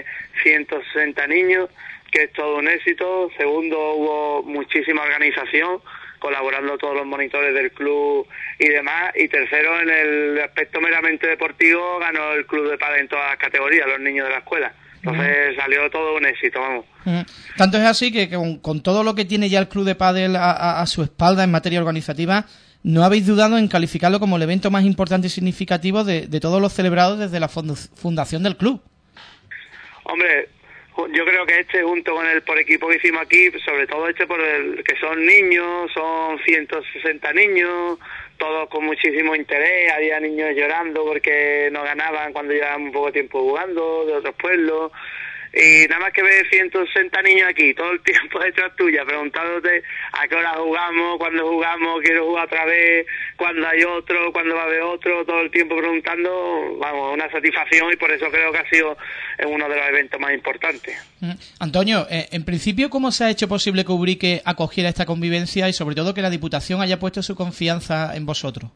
160 niños, que es todo un éxito. Segundo, hubo muchísima organización, colaborando todos los monitores del club y demás. Y tercero, en el aspecto meramente deportivo, ganó el club de pádel en todas las categorías, los niños de la escuela. Entonces salió todo un éxito, vamos. Tanto es así que con todo lo que tiene ya el club de pádel a su espalda en materia organizativa, no habéis dudado en calificarlo como el evento más importante y significativo de todos los celebrados desde la fundación del club. Hombre, yo creo que junto con el por equipo que hicimos aquí, sobre todo por el que son niños, son 160 niños, todos con muchísimo interés, había niños llorando porque no ganaban cuando llevaban un poco tiempo jugando, de otros pueblos, y nada más que ver 160 niños aquí, todo el tiempo detrás tuya, preguntándote a qué hora jugamos, cuándo jugamos, quiero jugar otra vez, cuándo hay otro, cuándo va a haber otro, todo el tiempo preguntando, vamos, una satisfacción, y por eso creo que ha sido uno de los eventos más importantes. Antonio, en principio, ¿cómo se ha hecho posible que Ubrique acogiera esta convivencia y sobre todo que la Diputación haya puesto su confianza en vosotros?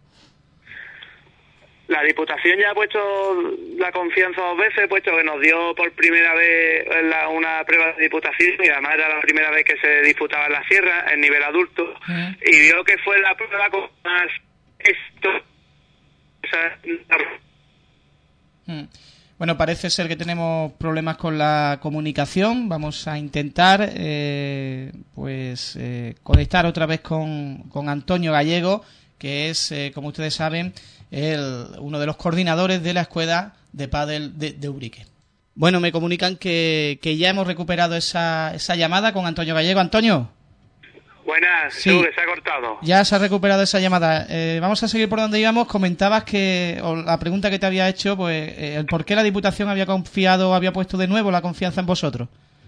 La Diputación ya ha puesto la confianza 2 veces, puesto que nos dio por primera vez una prueba de Diputación, y además era la primera vez que se disputaba en la sierra, en nivel adulto, y vio que fue la prueba con más Bueno, parece ser que tenemos problemas con la comunicación. Vamos a intentar conectar otra vez con Antonio Gallego, que es, como ustedes saben, uno de los coordinadores de la escuela de pádel de Ubrique. Bueno, me comunican que ya hemos recuperado esa llamada con Antonio Gallego. Antonio. Buenas, sí, que se ha cortado. Ya se ha recuperado esa llamada. Vamos a seguir por donde íbamos. Comentabas la pregunta que te había hecho, pues, el por qué la Diputación había puesto de nuevo la confianza en vosotros.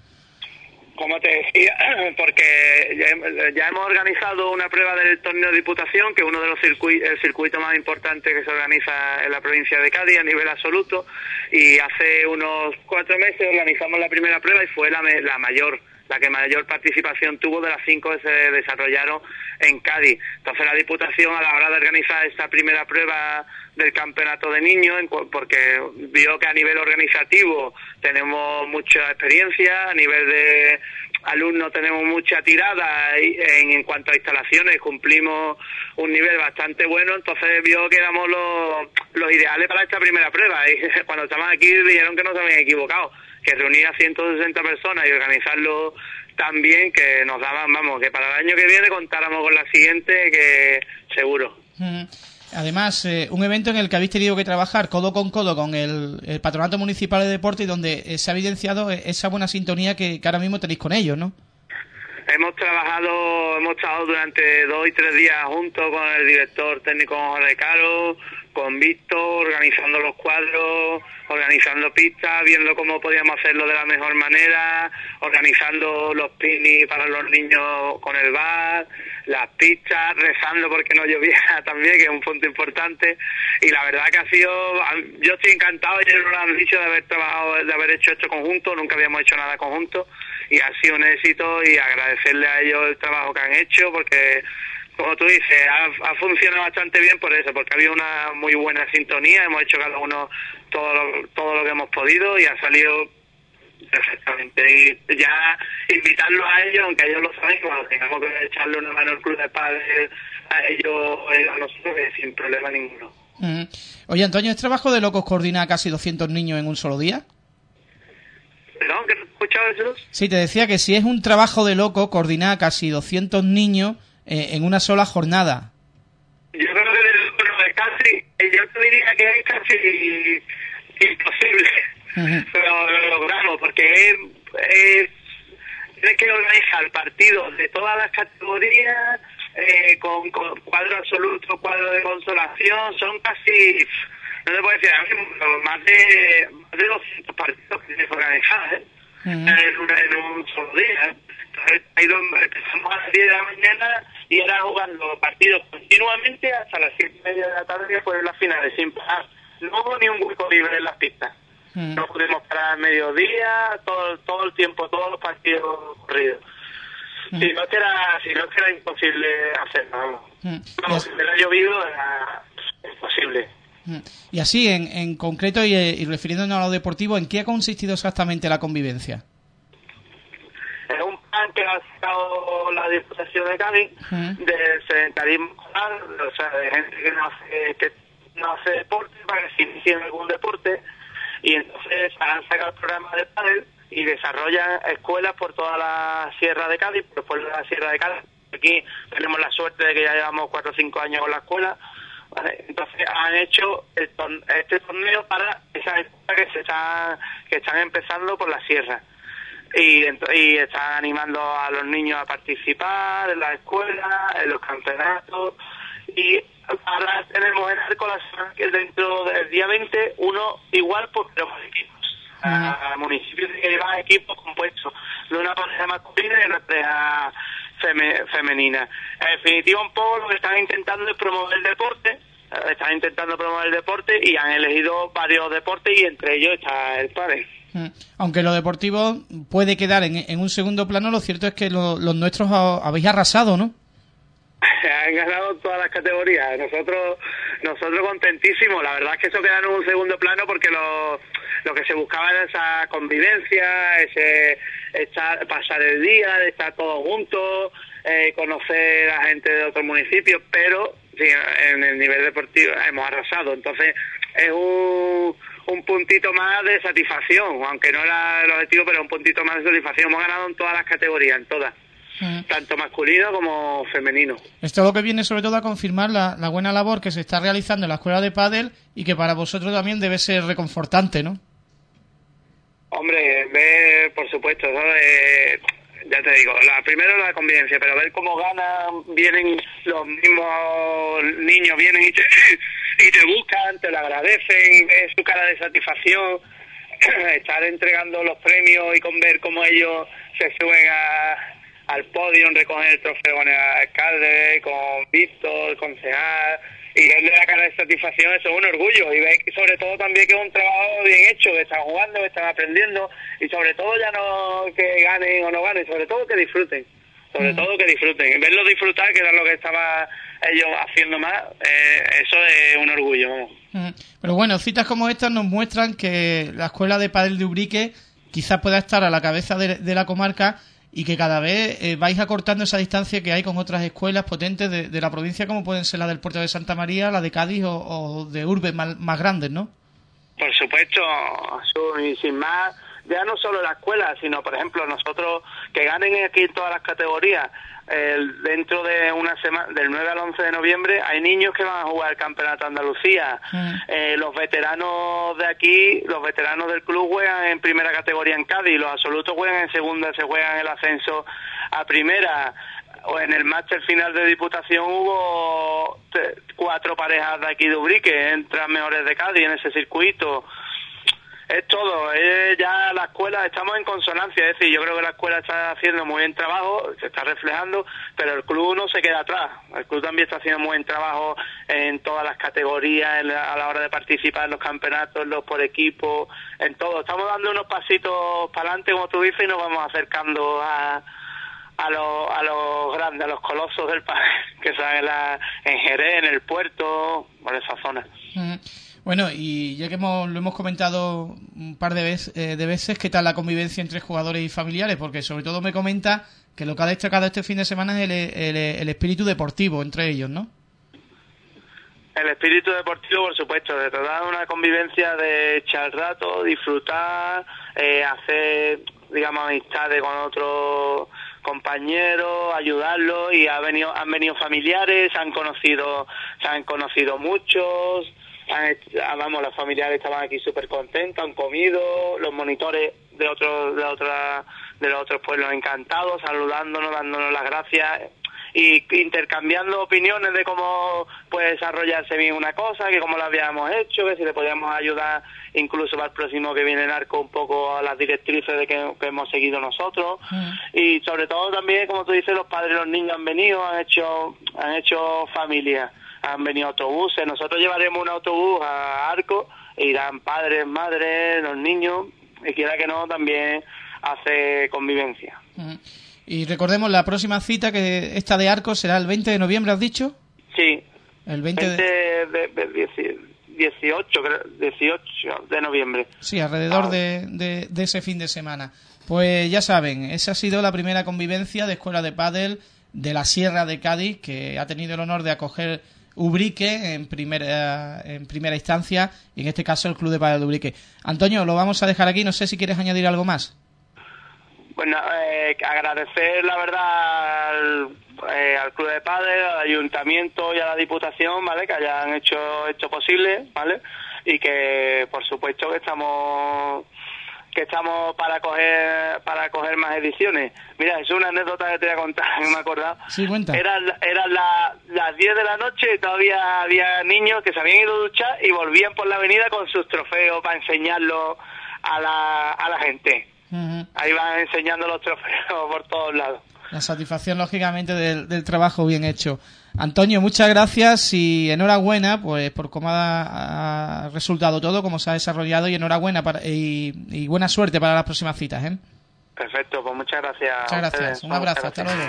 Como te decía, porque ya hemos organizado una prueba del torneo de Diputación, que es uno de los el circuito más importante que se organiza en la provincia de Cádiz a nivel absoluto, y hace unos 4 meses organizamos la primera prueba y fue la que mayor participación tuvo de las 5 que se desarrollaron en Cádiz. Entonces la Diputación, a la hora de organizar esta primera prueba del campeonato de niños, porque vio que a nivel organizativo tenemos mucha experiencia, a nivel de alumnos tenemos mucha tirada, y en cuanto a instalaciones cumplimos un nivel bastante bueno, entonces vio que éramos los ideales para esta primera prueba, y cuando estaban aquí dijeron que no se habían equivocado, que reunir a 160 personas y organizarlo tan bien, que nos daban, que para el año que viene contáramos con la siguiente, que seguro. Además, un evento en el que habéis tenido que trabajar codo con codo con el Patronato Municipal de Deporte, y donde se ha evidenciado esa buena sintonía que ahora mismo tenéis con ellos, ¿no? Hemos estado durante 2 y 3 días juntos con el director técnico Jorge Caro, con Víctor, organizando los cuadros, organizando pistas, viendo cómo podíamos hacerlo de la mejor manera, organizando los picnics para los niños con el bar, las pistas, rezando porque no lloviera también, que es un punto importante, y la verdad que yo estoy encantado, ellos nos lo han dicho, de haber hecho esto conjunto, nunca habíamos hecho nada conjunto, y ha sido un éxito, y agradecerle a ellos el trabajo que han hecho, porque como tú dices, ha funcionado bastante bien por eso, porque ha habido una muy buena sintonía, hemos hecho cada uno todo lo que hemos podido, y ha salido perfectamente. Y ya invitarlos a ellos, aunque ellos lo saben, que cuando tengamos que echarle una mano al club de padres a ellos, a nosotros, sin problema ninguno. Oye, Antonio, ¿es trabajo de locos coordinar casi 200 niños en un solo día? ¿Perdón? ¿Que no has escuchado eso? Sí, te decía que si es un trabajo de loco coordinar casi 200 niños en una sola jornada. Yo creo que es casi, yo te diría que es casi imposible, pero lo logramos, porque tienes que organizar partidos de todas las categorías, con cuadro absoluto, cuadro de consolación, son casi, no te puedo decir ahora mismo, pero más de 200 partidos que tienes que organizar, en un solo día. Entonces, ahí empezamos a las 10 de la mañana y era jugando partidos continuamente hasta las 7:30 de la tarde, después las finales, sin parar. No hubo ni un hueco libre en las pistas. No pudimos parar al mediodía, todo el tiempo, todos los partidos corridos. Si no es que era imposible hacerlo. Si hubiera llovido, era imposible. Y así, en concreto, y refiriéndonos a lo deportivo, ¿en qué ha consistido exactamente la convivencia? Es un plan que ha sacado la Diputación de Cádiz del sedentarismo escolar, o sea, de gente que no hace deporte, para que se inicie en algún deporte, y entonces han sacado programas de pádel y desarrollan escuelas por toda la Sierra de Cádiz, por el pueblo de la Sierra de Cádiz, aquí tenemos la suerte de que ya llevamos 4 o 5 años con la escuela, ¿vale? Entonces han hecho este torneo para esas escuelas que están empezando por la sierra. Y están animando a los niños a participar en la escuela, en los campeonatos, y ahora tenemos en Arco que dentro del día 20 uno igual por los equipos. A municipios que llevan equipos compuestos de una pareja masculina y una pareja femenina. En definitiva, un poco lo que están intentando es promover el deporte. Están intentando promover el deporte y han elegido varios deportes y entre ellos está el pádel. Aunque lo deportivo puede quedar en un segundo plano, lo cierto es que los nuestros habéis arrasado, ¿no? Han ganado todas las categorías. Nosotros contentísimos. La verdad es que eso queda en un segundo plano porque lo que se buscaba era esa convivencia, pasar el día, de estar todos juntos, conocer a gente de otros municipios, pero sí, en el nivel deportivo hemos arrasado. Entonces es un puntito más de satisfacción, aunque no era el objetivo, pero un puntito más de satisfacción. Hemos ganado en todas las categorías, en todas, tanto masculino como femenino. Esto es lo que viene sobre todo a confirmar la buena labor que se está realizando en la escuela de pádel y que para vosotros también debe ser reconfortante, ¿no? Hombre, por supuesto, ¿sabes? Ya te digo, primero la convivencia, pero ver cómo ganan, vienen los mismos niños, vienen y te buscan, te lo agradecen, ves su cara de satisfacción, estar entregando los premios y con ver cómo ellos se suben al podio, recogen el trofeo con el alcalde, con Víctor, el concejal, y verle la cara de satisfacción, eso es un orgullo, y ver sobre todo también que es un trabajo bien hecho, que están jugando, que están aprendiendo, y sobre todo ya no que ganen o no ganen, sobre todo que disfruten, y verlos disfrutar, que era lo que estaba ellos haciendo más, eso es un orgullo, vamos. Pero bueno, citas como estas nos muestran que la escuela de pádel de Ubrique quizás pueda estar a la cabeza de la comarca y que cada vez vais acortando esa distancia que hay con otras escuelas potentes de la provincia, como pueden ser la del Puerto de Santa María, la de Cádiz o de urbes más grandes, ¿no? Por supuesto, y sin más, ya no solo la escuela, sino, por ejemplo, nosotros que ganen aquí en todas las categorías, dentro de una semana, del 9 al 11 de noviembre, hay niños que van a jugar el Campeonato de Andalucía. Los veteranos de aquí, los veteranos del club juegan en primera categoría en Cádiz, los absolutos juegan en segunda, se juegan el ascenso a primera. O en el máster final de Diputación hubo 4 parejas de aquí de Ubrique, entran mejores de Cádiz en ese circuito. Es todo, ya la escuela, estamos en consonancia, es decir, yo creo que la escuela está haciendo muy buen trabajo, se está reflejando, pero el club no se queda atrás, el club también está haciendo muy buen trabajo en todas las categorías, a la hora de participar en los campeonatos, los por equipo, en todo, estamos dando unos pasitos para adelante, como tú dices, y nos vamos acercando a los grandes, a los colosos del país, que están en Jerez, en el puerto, por esa zona. Bueno, y ya que lo hemos comentado un par de veces, ¿qué tal la convivencia entre jugadores y familiares? Porque sobre todo me comenta que lo que ha destacado este fin de semana es el espíritu deportivo entre ellos, ¿no? El espíritu deportivo, por supuesto, de tratar una convivencia de echar rato, disfrutar, hacer, digamos, amistades con otros compañeros, ayudarlos, y han venido familiares, se han conocido muchos. Los familiares estaban aquí súper contentos, han comido, los monitores de los otros pueblos encantados, saludándonos, dándonos las gracias y intercambiando opiniones de cómo puede desarrollarse bien una cosa, que cómo lo habíamos hecho, que si le podíamos ayudar incluso para el próximo que viene en Arco un poco a las directrices de que hemos seguido nosotros. Y sobre todo también, como tú dices, los padres y los niños han venido, han hecho familia. Han venido autobuses, nosotros llevaremos un autobús a Arco, e irán padres, madres, los niños, y quiera que no, también hace convivencia. Y recordemos, la próxima cita, que esta de Arco, será el 20 de noviembre, ¿has dicho? Sí, el 20 18 de noviembre. Sí, alrededor de ese fin de semana. Pues ya saben, esa ha sido la primera convivencia de escuela de pádel de la Sierra de Cádiz, que ha tenido el honor de acoger Ubrique en primera instancia, y en este caso el Club de Pádel de Ubrique. Antonio, lo vamos a dejar aquí, no sé si quieres añadir algo más. Bueno, agradecer la verdad al Club de Pádel, al Ayuntamiento y a la Diputación, ¿vale? Que hayan hecho esto posible, ¿vale? Y que por supuesto que estamos para coger más ediciones. Mira, es una anécdota que te voy a contar, que me he acordado. Sí, cuenta. Eran las 10 de la noche y todavía había niños que se habían ido a duchar y volvían por la avenida con sus trofeos para enseñarlos a la gente. Uh-huh. Ahí van enseñando los trofeos por todos lados. La satisfacción, lógicamente, del trabajo bien hecho. Antonio, muchas gracias y enhorabuena pues por cómo ha resultado todo, cómo se ha desarrollado, y enhorabuena y buena suerte para las próximas citas, ¿eh? Perfecto, pues muchas gracias. Muchas gracias, un abrazo, hasta luego.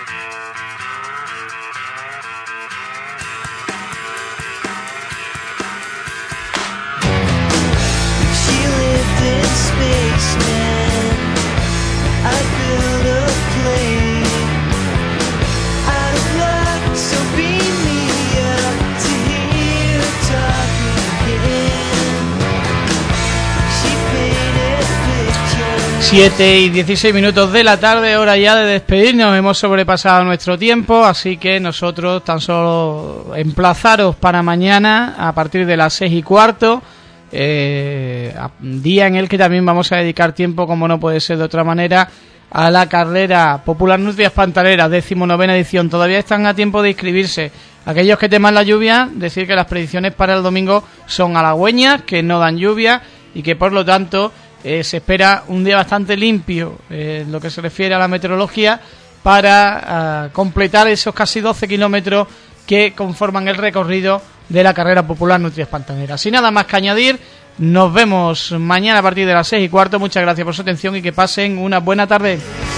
Siete y 16 minutos de la tarde, hora ya de despedirnos. Hemos sobrepasado nuestro tiempo, así que nosotros tan solo emplazaros para mañana a partir de las 6:15, día en el que también vamos a dedicar tiempo, como no puede ser de otra manera, a la carrera Popular Nutrias Pantaleras, 19ª edición. Todavía están a tiempo de inscribirse. Aquellos que teman la lluvia, decir que las predicciones para el domingo son halagüeñas, que no dan lluvia y que por lo tanto se espera un día bastante limpio en lo que se refiere a la meteorología para completar esos casi 12 kilómetros que conforman el recorrido de la carrera Popular Nutrias Pantaleras. Sin nada más que añadir, nos vemos mañana a partir de las 6:15. Muchas gracias por su atención y que pasen una buena tarde.